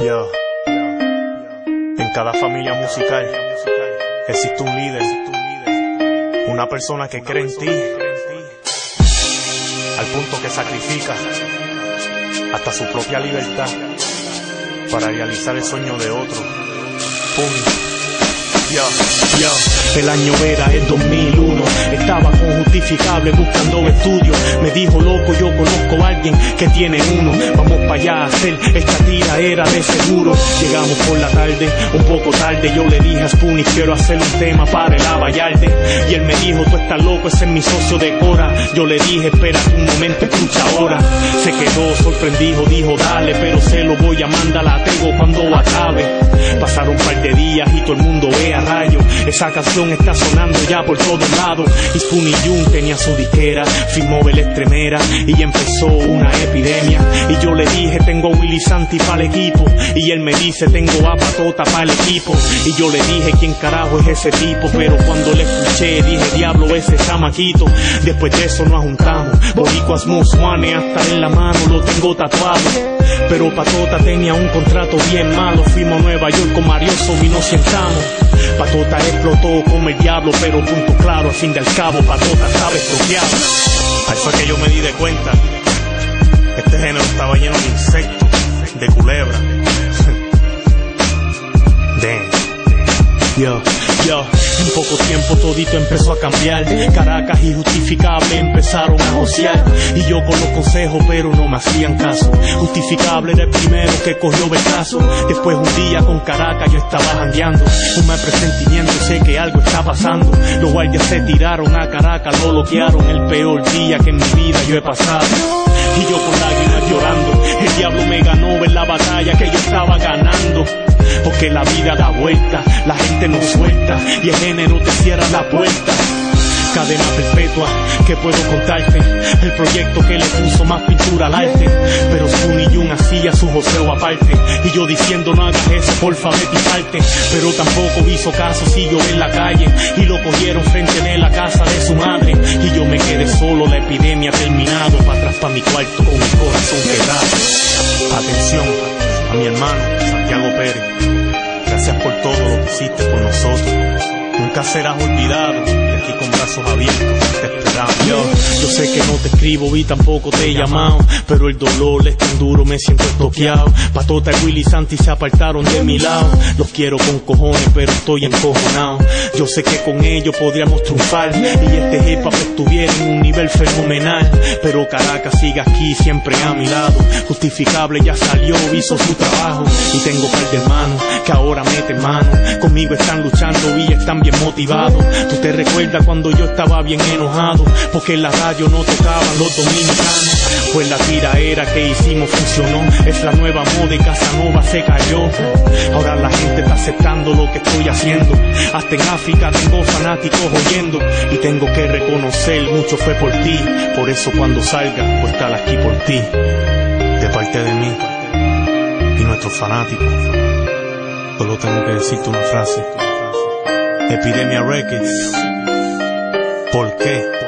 Yo. En cada familia musical existe un líder, una persona que cree en ti, al punto que sacrifica hasta su propia libertad para realizar el sueño de otro. El año era el 2001, estaba con Justificable buscando estudios. Me dijo, loco, yo conozco a alguien que tiene uno, vamos para allá a hacer esta tira, era de seguro. Llegamos por la tarde, un poco tarde, yo le dije a Spoonie, quiero hacer un tema para el Abayarde. Y él me dijo, tú estás loco, ese es mi socio de Cora. Yo le dije, espera un momento, escucha ahora. Se quedó sorprendido, dijo, dale, pero se lo voy a mandar a Tego cuando acabe. Pasaron un par de días y todo el mundo ve a rayo. Esa canción está sonando ya por todos lados. Y Spoonie Jung tenía su disquera, firmó el Estremera y empezó una epidemia. Y yo le dije, tengo a Willy Santi para el equipo. Y él me dice, tengo a Patota para el equipo. Y yo le dije, ¿quién carajo es ese tipo? Pero cuando le escuché, dije, diablo, ese chamaquito. Después de eso nos juntamos, boricuas musuanes, hasta en la mano lo tengo tatuado. Pero Patota tenía un contrato bien malo. Fuimos a Nueva York con Marioso y nos sentamos. Patota explotó como el diablo, pero punto claro, al fin del cabo Patota estaba estropeado. Ahí fue que yo me di de cuenta, este género estaba lleno de insectos, de culebras. Yo, en poco tiempo todito empezó a cambiar. Caracas y Justificable empezaron a josear. Y yo con los consejos pero no me hacían caso. Justificable era el primero que cogió becazo. Después un día con Caracas yo estaba jangueando. Un mal presentimiento, sé que algo está pasando. Los guardias se tiraron a Caracas, lo bloquearon. El peor día que en mi vida yo he pasado. Y yo con lágrimas llorando, el diablo me ganó en la batalla que yo estaba ganando. Porque la vida da vuelta, la gente no suelta y el género te cierra la puerta. Cadena perpetua, que puedo contarte, el proyecto que le puso más pintura al arte. Pero Spoonie Jung hacía su joseo aparte, y yo diciendo no hagas eso, porfa vete y parte. Pero tampoco hizo caso, siguió en la calle, y lo cogieron frente de la casa de su madre. Y yo me quedé solo, la epidemia terminado, pa' atrás pa' mi cuarto con el corazón quebrado. Atención a mi hermano Santiago Pérez, gracias por todo lo que hiciste por nosotros. Nunca serás olvidado, y aquí con brazos abiertos te esperamos. Yo sé que no te escribo y tampoco te he llamado, pero el dolor es tan duro, me siento estoqueado. Patota y Willy Santi se apartaron de mi lado. Los quiero con cojones, pero estoy encojonado. Yo sé que con ellos podríamos triunfar, y este hip hop estuviera en un nivel fenomenal. Pero Caracas sigue aquí, siempre a mi lado. Justificable ya salió, hizo su trabajo. Y tengo par de hermanos que ahora meten mano. Conmigo están luchando y están bien motivados. Tú te recuerdas cuando yo estaba bien enojado, porque en la radio no tocaban los dominicanos. Pues la tiraera que hicimos funcionó, es la nueva moda y Casanova se cayó. Ahora la gente está aceptando lo que estoy haciendo. Hasta en África tengo fanáticos oyendo. Y tengo que reconocer, mucho fue por ti. Por eso cuando salga, voy a estar aquí por ti. De parte de mí y nuestros fanáticos, solo tengo que decirte una frase. Epidemia Records. ¿Por qué?